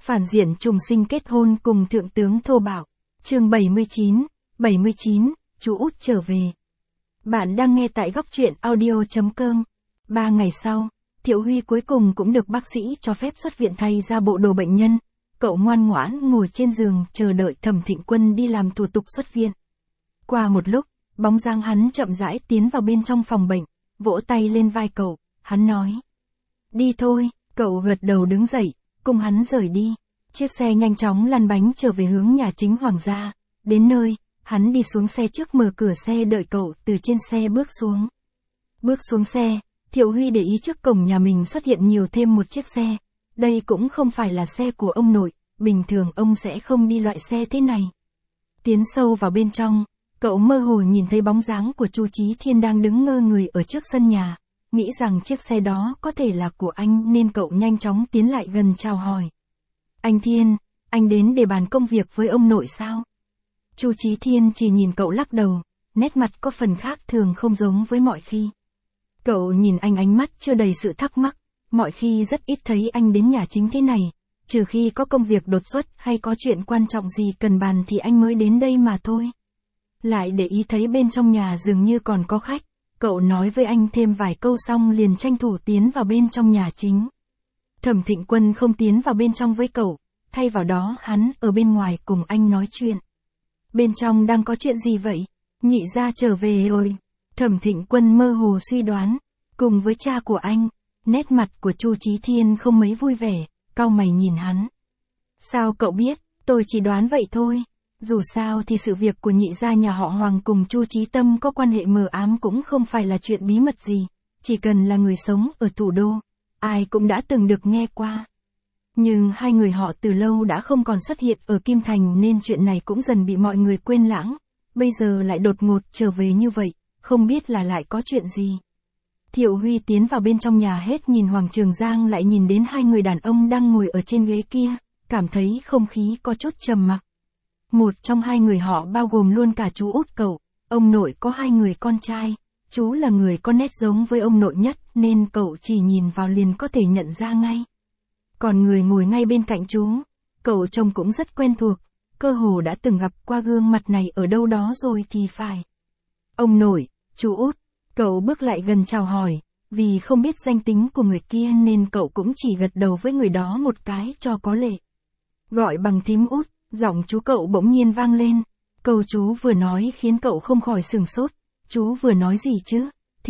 Phản diện trùng sinh kết hôn cùng thượng tướng thô bạo. Chương 79, chú út trở về. Bạn đang nghe tại góc truyện audio.com. 3 ngày sau, Thiệu Huy cuối cùng cũng được bác sĩ cho phép xuất viện thay ra bộ đồ bệnh nhân. Cậu ngoan ngoãn ngồi trên giường chờ đợi Thẩm Thịnh Quân đi làm thủ tục xuất viện. Qua một lúc, bóng dáng hắn chậm rãi tiến vào bên trong phòng bệnh, vỗ tay lên vai cậu, hắn nói. Đi thôi, cậu gật đầu đứng dậy, cùng hắn rời đi. Chiếc xe nhanh chóng lăn bánh trở về hướng nhà chính Hoàng gia. Đến nơi, hắn đi xuống xe trước mở cửa xe đợi cậu từ trên xe bước xuống. Bước xuống xe, Thiệu Huy để ý trước cổng nhà mình xuất hiện nhiều thêm một chiếc xe. Đây cũng không phải là xe của ông nội, bình thường ông sẽ không đi loại xe thế này. Tiến sâu vào bên trong, cậu mơ hồ nhìn thấy bóng dáng của Chu Chí Thiên đang đứng ngơ người ở trước sân nhà. Nghĩ rằng chiếc xe đó có thể là của anh nên cậu nhanh chóng tiến lại gần chào hỏi. Anh Thiên, anh đến để bàn công việc với ông nội sao? Chu Chí Thiên chỉ nhìn cậu lắc đầu, nét mặt có phần khác thường không giống với mọi khi. Cậu nhìn anh ánh mắt chưa đầy sự thắc mắc, mọi khi rất ít thấy anh đến nhà chính thế này, trừ khi có công việc đột xuất hay có chuyện quan trọng gì cần bàn thì anh mới đến đây mà thôi. Lại để ý thấy bên trong nhà dường như còn có khách, cậu nói với anh thêm vài câu xong liền tranh thủ tiến vào bên trong nhà chính. Thẩm Thịnh Quân không tiến vào bên trong với cậu, thay vào đó hắn ở bên ngoài cùng anh nói chuyện. Bên trong đang có chuyện gì vậy? Nhị gia trở về rồi. Thẩm Thịnh Quân mơ hồ suy đoán, cùng với cha của anh, nét mặt của Chu Chí Thiên không mấy vui vẻ, cau mày nhìn hắn. Sao cậu biết? Tôi chỉ đoán vậy thôi. Dù sao thì sự việc của nhị gia nhà họ Hoàng cùng Chu Chí Tâm có quan hệ mờ ám cũng không phải là chuyện bí mật gì, chỉ cần là người sống ở thủ đô, ai cũng đã từng được nghe qua. Nhưng hai người họ từ lâu đã không còn xuất hiện ở Kim Thành nên chuyện này cũng dần bị mọi người quên lãng, bây giờ lại đột ngột trở về như vậy, không biết là lại có chuyện gì. Thiệu Huy tiến vào bên trong nhà hết nhìn Hoàng Trường Giang lại nhìn đến hai người đàn ông đang ngồi ở trên ghế kia, cảm thấy không khí có chút trầm mặc. Một trong hai người họ bao gồm luôn cả chú út cậu, ông nội có hai người con trai, chú là người có nét giống với ông nội nhất nên cậu chỉ nhìn vào liền có thể nhận ra ngay. Còn người ngồi ngay bên cạnh chú, cậu trông cũng rất quen thuộc, cơ hồ đã từng gặp qua gương mặt này ở đâu đó rồi thì phải. Ông nội, chú út, cậu bước lại gần chào hỏi, vì không biết danh tính của người kia nên cậu cũng chỉ gật đầu với người đó một cái cho có lệ. Gọi bằng thím út, giọng chú cậu bỗng nhiên vang lên, câu chú vừa nói khiến cậu không khỏi sửng sốt, chú vừa nói gì chứ,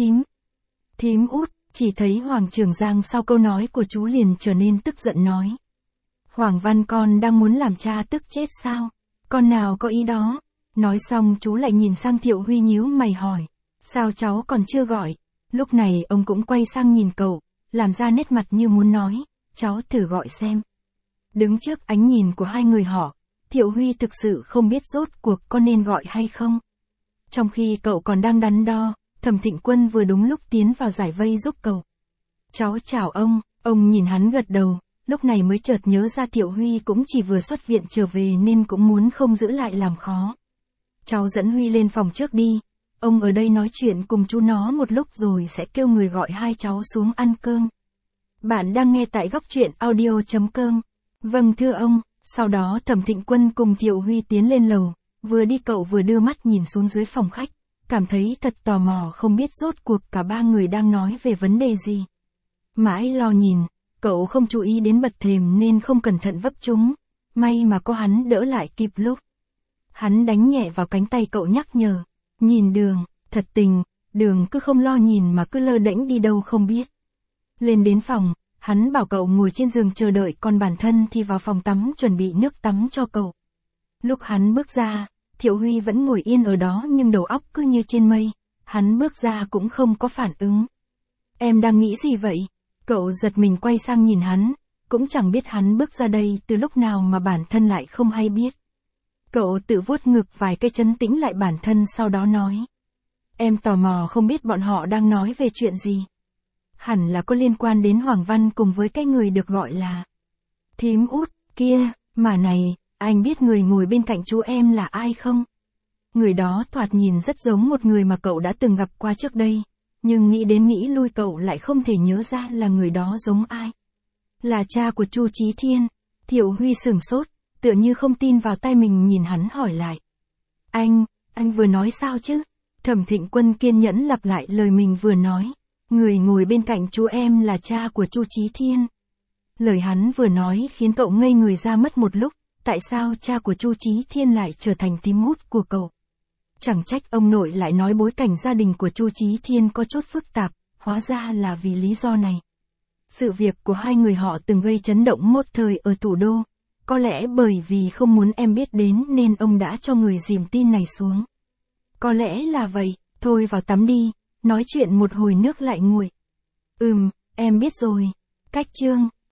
thím út. Chỉ thấy Hoàng Trường Giang sau câu nói của chú liền trở nên tức giận nói. Hoàng Văn con đang muốn làm cha tức chết sao? Con nào có ý đó? Nói xong chú lại nhìn sang Thiệu Huy nhíu mày hỏi. Sao cháu còn chưa gọi? Lúc này ông cũng quay sang nhìn cậu, làm ra nét mặt như muốn nói. Cháu thử gọi xem. Đứng trước ánh nhìn của hai người họ, Thiệu Huy thực sự không biết rốt cuộc có nên gọi hay không. Trong khi cậu còn đang đắn đo, Thẩm Thịnh Quân vừa đúng lúc tiến vào giải vây giúp cậu. Cháu chào ông nhìn hắn gật đầu, lúc này mới chợt nhớ ra Thiệu Huy cũng chỉ vừa xuất viện trở về nên cũng muốn không giữ lại làm khó. Cháu dẫn Huy lên phòng trước đi, ông ở đây nói chuyện cùng chú nó một lúc rồi sẽ kêu người gọi hai cháu xuống ăn cơm. Bạn đang nghe tại góc truyện audio.com. Vâng thưa ông, sau đó Thẩm Thịnh Quân cùng Thiệu Huy tiến lên lầu, vừa đi cậu vừa đưa mắt nhìn xuống dưới phòng khách. Cảm thấy thật tò mò không biết rốt cuộc cả ba người đang nói về vấn đề gì. Mãi lo nhìn, cậu không chú ý đến bậc thềm nên không cẩn thận vấp chúng, may mà có hắn đỡ lại kịp lúc. Hắn đánh nhẹ vào cánh tay cậu nhắc nhở, nhìn đường, thật tình, đường cứ không lo nhìn mà cứ lơ đễnh đi đâu không biết. Lên đến phòng, hắn bảo cậu ngồi trên giường chờ đợi còn bản thân thì vào phòng tắm chuẩn bị nước tắm cho cậu. Lúc hắn bước ra, Thiệu Huy vẫn ngồi yên ở đó nhưng đầu óc cứ như trên mây, hắn bước ra cũng không có phản ứng. Em đang nghĩ gì vậy? Cậu giật mình quay sang nhìn hắn, cũng chẳng biết hắn bước ra đây từ lúc nào mà bản thân lại không hay biết. Cậu tự vuốt ngực vài cái trấn tĩnh lại bản thân sau đó nói. Em tò mò không biết bọn họ đang nói về chuyện gì. Hẳn là có liên quan đến Hoàng Văn cùng với cái người được gọi là thím út kia, mà này. Anh biết người ngồi bên cạnh chú em là ai không? Người đó thoạt nhìn rất giống một người mà cậu đã từng gặp qua trước đây, nhưng nghĩ đến nghĩ lui cậu lại không thể nhớ ra là người đó giống ai. Là cha của Chu Chí Thiên. Thiệu Huy sửng sốt, tựa như không tin vào tai mình nhìn hắn hỏi lại. Anh vừa nói sao chứ? Thẩm Thịnh Quân kiên nhẫn lặp lại lời mình vừa nói. Người ngồi bên cạnh chú em là cha của Chu Chí Thiên. Lời hắn vừa nói khiến cậu ngây người ra mất một lúc, tại sao cha của Chu Chí Thiên lại trở thành tím mút của cậu? Chẳng trách ông nội lại nói bối cảnh gia đình của Chu Chí Thiên có chút phức tạp, hóa ra là vì lý do này. Sự việc của hai người họ từng gây chấn động một thời ở thủ đô. Có lẽ bởi vì không muốn em biết đến nên ông đã cho người dìm tin này xuống. Có lẽ là vậy, thôi vào tắm đi, nói chuyện một hồi nước lại nguội. Em biết rồi. Cách chương